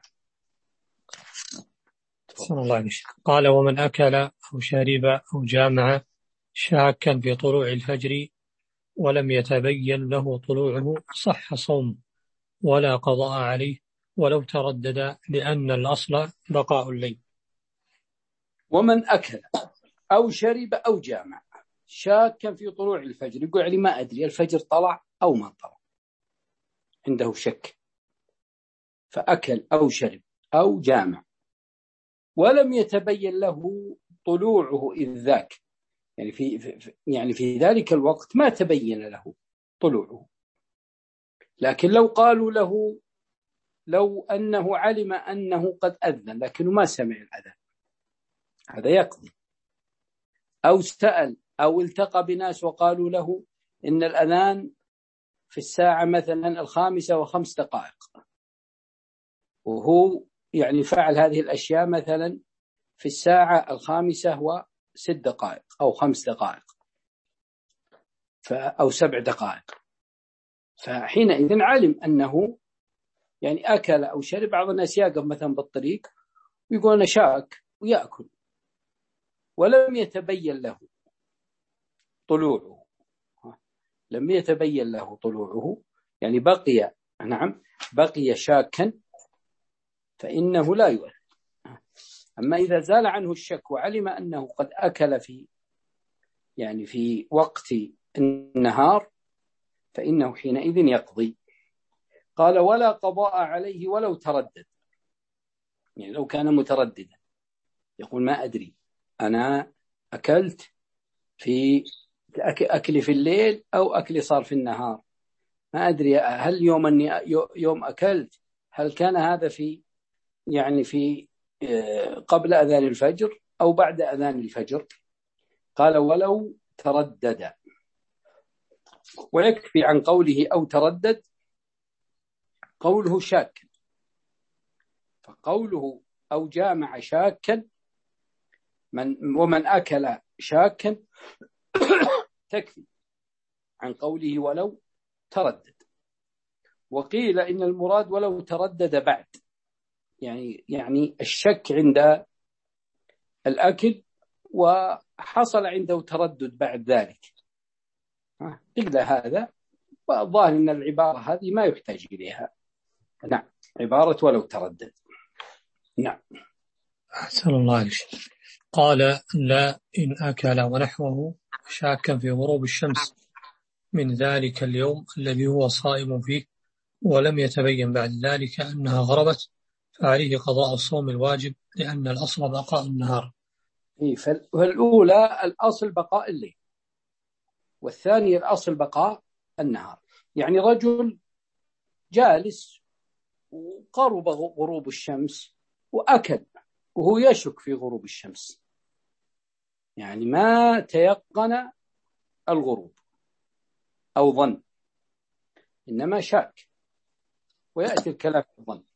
الله عليك. قال ومن أكل أو شرب أو جامع شاكا في طلوع الفجر ولم يتبين له طلوعه صح صوم ولا قضاء عليه ولو تردد، لأن الأصل بقاء الليل. ومن أكل أو شرب أو جامع شاكا في طلوع الفجر، يقول يعني ما أدري الفجر طلع أو ما طلع، عنده شك، فأكل أو شرب أو جامع ولم يتبين له طلوعه إذ ذاك، يعني في, في يعني في ذلك الوقت ما تبين له طلوعه. لكن لو قالوا له لو أنه علم أنه قد أذن لكنه ما سمع الأذان، هذا يقضي. أو سأل أو التقى بناس وقالوا له إن الأذان في الساعة مثلا الخامسة وخمس دقائق، وهو يعني فعل هذه الأشياء مثلا في الساعة الخامسة وست دقائق أو خمس دقائق أو سبع دقائق، فحينئذ علم أنه يعني أكل أو شرب. بعض الناس يقف مثلا بالطريق ويقول أنا شاك ويأكل ولم يتبين له طلوعه، لم يتبين له طلوعه يعني بقي نعم بقي شاكا، فإنه لا يؤثر. أما إذا زال عنه الشك وعلم أنه قد أكل في يعني في وقت النهار فإنه حينئذ يقضي. قال ولا قضاء عليه ولو تردد، يعني لو كان مترددا يقول ما أدري أنا أكلت في أكلي في الليل أو أكلي صار في النهار، ما أدري هل يوم أني يوم أكلت هل كان هذا في يعني في قبل أذان الفجر أو بعد أذان الفجر. قال ولو تردد، ويكفي عن قوله أو تردد قوله شاك، فقوله أو جامع شاكا من ومن أكل شاكا تكفي عن قوله ولو تردد. وقيل إن المراد ولو تردد بعد، يعني يعني الشك عند الأكل وحصل عنده تردد بعد ذلك، قيل هذا، والظاهر أن العبارة هذه ما يحتاج إليها. نعم، عبارة ولو تردد. نعم. أحسن الله عليك. قال لا إن أكل ونحوه شاكا في غروب الشمس من ذلك اليوم الذي هو صائم فيه ولم يتبين بعد ذلك أنها غربت فعليه قضاء الصوم الواجب، لأن الأصل بقاء النهار. فالأولى الأصل بقاء الليل، والثانية الأصل بقاء النهار. يعني رجل جالس وقرب غروب الشمس وأكل وهو يشك في غروب الشمس، يعني ما تيقن الغروب أو ظن، إنما شاك، ويأتي الكلام في الظن.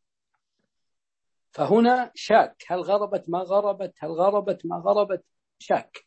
فهنا شاك، هل غربت ما غربت، هل غربت ما غربت، شاك.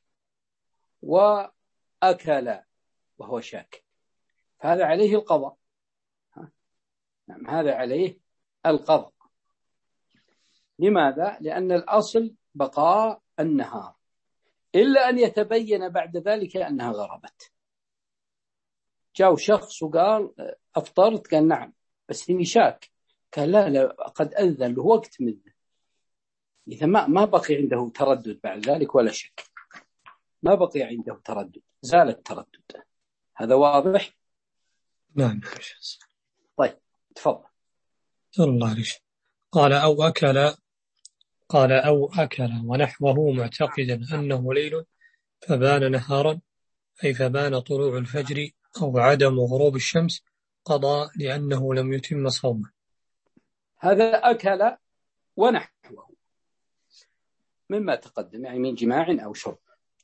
وأكل وهو شاك، فهذا عليه القضاء. نعم، هذا عليه القضاء. لماذا؟ لأن الأصل بقاء النهار، إلا أن يتبين بعد ذلك أنها غربت. جاء شخص وقال أفطرت، قال نعم بس إني شاك، قال لا لا قد أذن له وقت منه. إذا ما ما بقي عنده تردد بعد ذلك ولا شك، ما بقي عنده تردد، زال التردد. هذا واضح؟ نعم. طيب تفضل. صلى الله عليه وسلم. قال أو أكل قال أو أكل ونحوه معتقدا أنه ليل فبان نهارا، أي فبان طلوع الفجر أو عدم غروب الشمس، قضى لأنه لم يتم صومه. هذا أكل ونحوه مما تقدم، يعني من جماع أو شرب،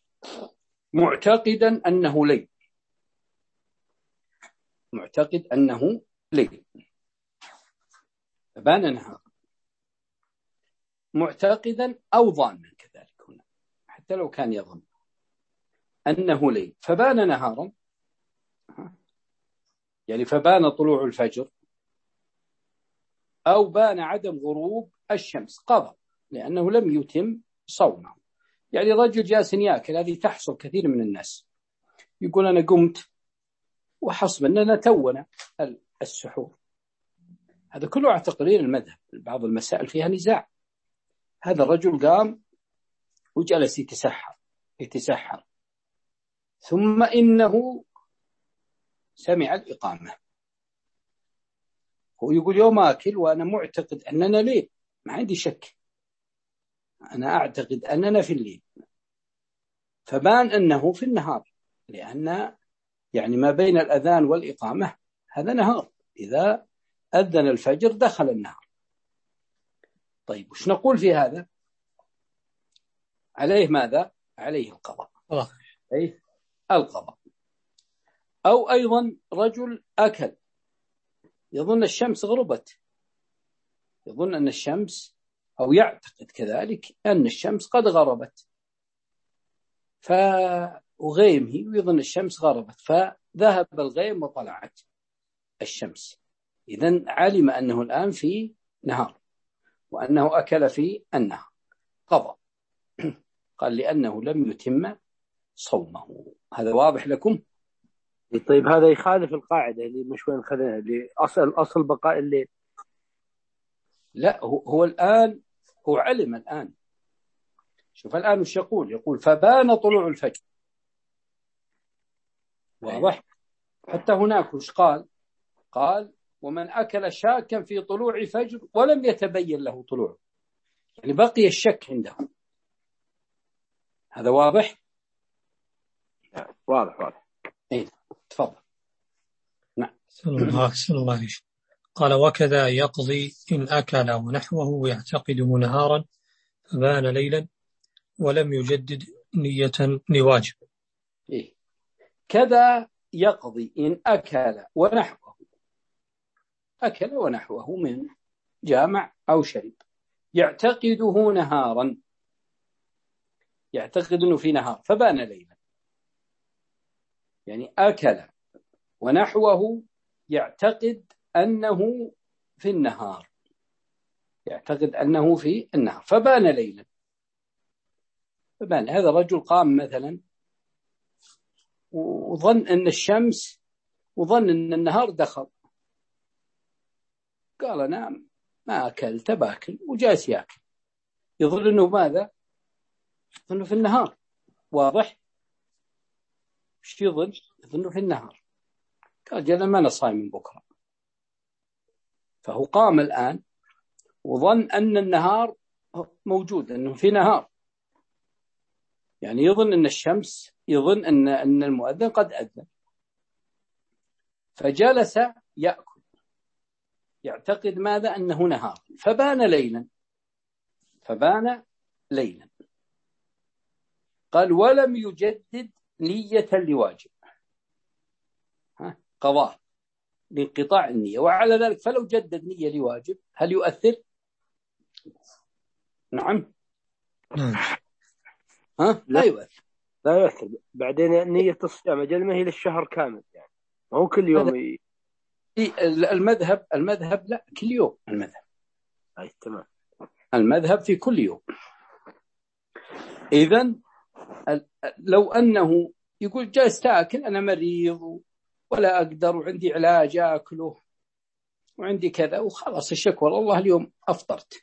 معتقدا أنه ليل، معتقد أنه ليل فبان نهار، معتقدا أو ظانا كذلك هنا، حتى لو كان يظن أنه ليل فبان نهارا، يعني فبان طلوع الفجر أو بان عدم غروب الشمس، قضى لأنه لم يتم صومه. يعني رجل جالس ياكل، هذه تحصل كثير من الناس، يقول أنا قمت وحسب أننا تونا السحور، هذا كله على تقرير المذهب، بعض المسائل فيها نزاع. هذا الرجل قام وجلس يتسحر يتسحر ثم إنه سمع الإقامة، هو يقول يوم أكل وأنا معتقد أننا ليل، ما عندي شك، أنا أعتقد أننا في الليل، فبان أنه في النهار، لأن يعني ما بين الأذان والإقامة هذا نهار، إذا أذن الفجر دخل النهار. طيب وش نقول في هذا؟ عليه ماذا؟ عليه القضاء. عليه القضاء. أو أيضا رجل أكل يظن الشمس غربت، يظن أن الشمس أو يعتقد كذلك أن الشمس قد غربت، فغيمه ويظن الشمس غربت، فذهب الغيم وطلعت الشمس، إذن علم أنه الآن في نهار وأنه أكل في النهار، قضى. قال لأنه لم يتم صومه. هذا واضح لكم؟ طيب هذا يخالف القاعدة اللي مش وين خذها، اللي أصل أصل بقاء الليل. لا، هو, هو الآن هو علم الآن. شوف الآن وش يقول؟ يقول فبان طلوع الفجر، واضح؟ حتى هناك وش قال؟ قال ومن أكل شاكا في طلوع فجر ولم يتبين له طلوع، يعني بقي الشك عنده. هذا واضح؟ واضح واضح. إيه تفضل. نعم. صلى الله عليه وسلم. قال وكذا يقضي إن أكل ونحوه يعتقده نهارا فبان ليلا ولم يجدد نية لواجب. إيه كذا يقضي إن أكل ونحوه، أكل ونحوه من جامع أو شرب، يعتقده نهارا، يعتقد أنه في نهار فبان ليلا، يعني أكل ونحوه يعتقد أنه في النهار، يعتقد أنه في النهار فبان ليلا. فبان هذا الرجل قام مثلا وظن أن الشمس وظن أن النهار دخل، قال أنا ما أكلت باكل، وجالس يأكل، يظن أنه ماذا؟ يظن في النهار، واضح؟ وش يظن؟ يظن في النهار، قال جل ما أنا صايم من بكرة، فهو قام الآن وظن أن النهار موجود، أنه في نهار، يعني يظن أن الشمس، يظن أن أن المؤذن قد أذن، فجلس يأكل يعتقد ماذا؟ أنه نهار فبان ليلا، فبان ليلا. قال ولم يجدد نية لواجب، قضاء لانقطاع النية. وعلى ذلك فلو جدد نية لواجب هل يؤثر؟ نعم. ها؟ لا يؤثر. لا يؤثر. بعدين نية الصيام أجل ما هي للشهر كامل، يعني ما هو كل يوم ي... المذهب المذهب لا كل يوم. المذهب أي تمام. المذهب في كل يوم. إذن لو أنه يقول جالس تأكل، أنا مريض ولا أقدر وعندي علاج أكله وعندي كذا وخلاص الشكوى الله اليوم أفطرت،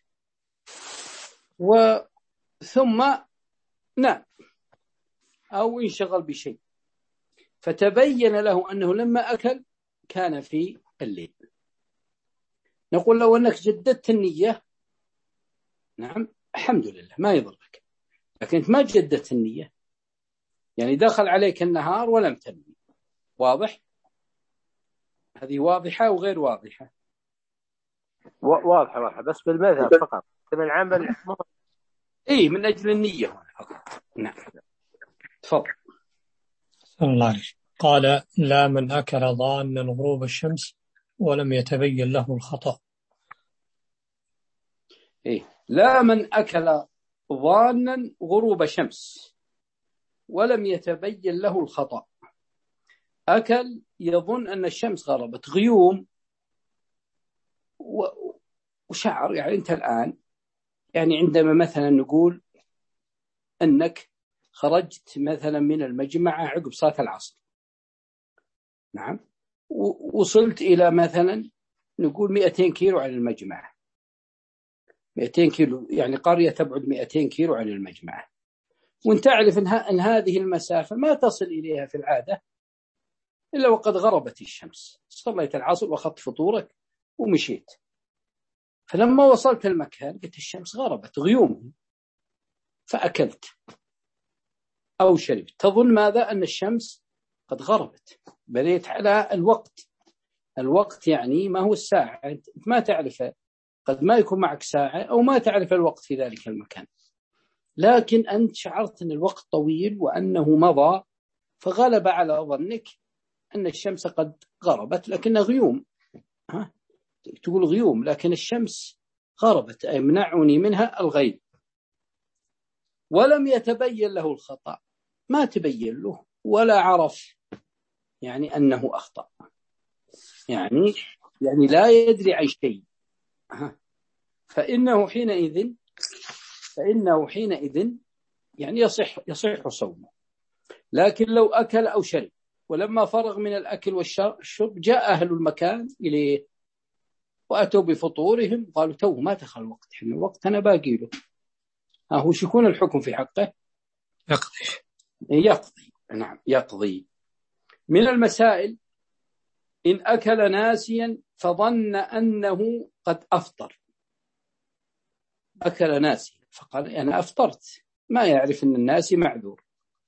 وثم نام أو انشغل بشيء فتبين له أنه لما أكل كان في الليل، نقول لو أنك جددت النية نعم الحمد لله ما يضرك، لكن ما جددت النية يعني دخل عليك النهار ولم تنوي. واضح؟ هذه واضحة وغير واضحة؟ واضحة واضحة بس بالمذهب فقط، من العمل إيه من أجل النية هنا فقط. نعم تفضل. الله عليك. قال لا من أكل ظانا غروب الشمس ولم يتبين له الخطأ. إيه لا من أكل ظانا غروب شمس ولم يتبين له الخطأ. أكل يظن أن الشمس غربت غيوم وشعر، يعني أنت الآن يعني عندما مثلا نقول أنك خرجت مثلا من المجمع عقب صلاة العصر، نعم، ووصلت إلى مثلا نقول مئتين كيلو عن المجمع، مئتين كيلو يعني قرية تبعد مئتين كيلو عن المجمع، وانت تعرف أن هذه المسافة ما تصل إليها في العادة إلا وقد غربت الشمس، صليت العصر وأخذت فطورك ومشيت، فلما وصلت المكان قلت الشمس غربت غيوم فأكلت أو شربت، تظن ماذا؟ أن الشمس قد غربت، بنيت على الوقت. الوقت يعني ما هو الساعة، أنت ما تعرفه، قد ما يكون معك ساعة أو ما تعرف الوقت في ذلك المكان، لكن أنت شعرت أن الوقت طويل وأنه مضى، فغلب على ظنك أن الشمس قد غربت لكنها غيوم. ها؟ تقول غيوم لكن الشمس غربت، أي منعني منها الغيب. ولم يتبين له الخطأ، ما تبين له ولا عرف يعني أنه أخطأ، يعني يعني لا يدري عن شيء، فإنه حينئذ فإنه حينئذ يعني يصح يصح صومه. لكن لو أكل أو شرب ولما فرغ من الأكل والشرب جاء أهل المكان إليه وأتوا بفطورهم قالوا توه ما دخل الوقت، حين الوقت أنا باقي له، ها هو شكون الحكم في حقه؟ يقضي. يقضي. نعم يقضي. من المسائل إن أكل ناسيا فظن أنه قد أفطر، أكل ناسيا فقال أنا أفطرت، ما يعرف أن الناسي معذور،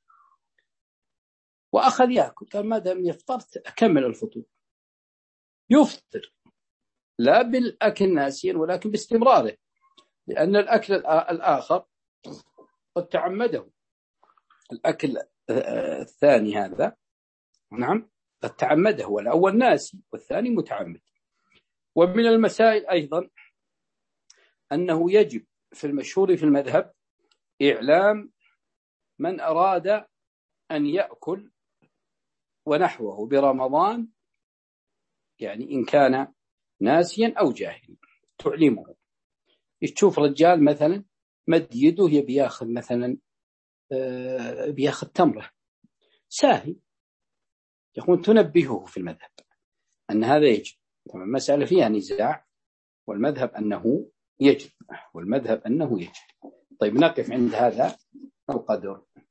وأخذ يأكل، قال ما دام يفطرت أكمل الفطور، يفطر لا بالأكل ناسيا ولكن باستمراره، لأن الأكل الآخر قد تعمده، الأكل الثاني هذا نعم قد تعمده، والأول ناسي والثاني متعمد. ومن المسائل أيضا أنه يجب في المشهور في المذهب إعلام من أراد أن يأكل ونحوه برمضان، يعني إن كان ناسيا أو جاهلا تعلمه. تشوف رجال مثلا مد يده يبي ياخذ مثلا بياخذ تمرة ساهي، يقول تنبهه في المذهب أن هذا يجب. طبعا مسألة فيها نزاع، والمذهب أنه يجب والمذهب أنه يجب. طيب نقف عند هذا القدر.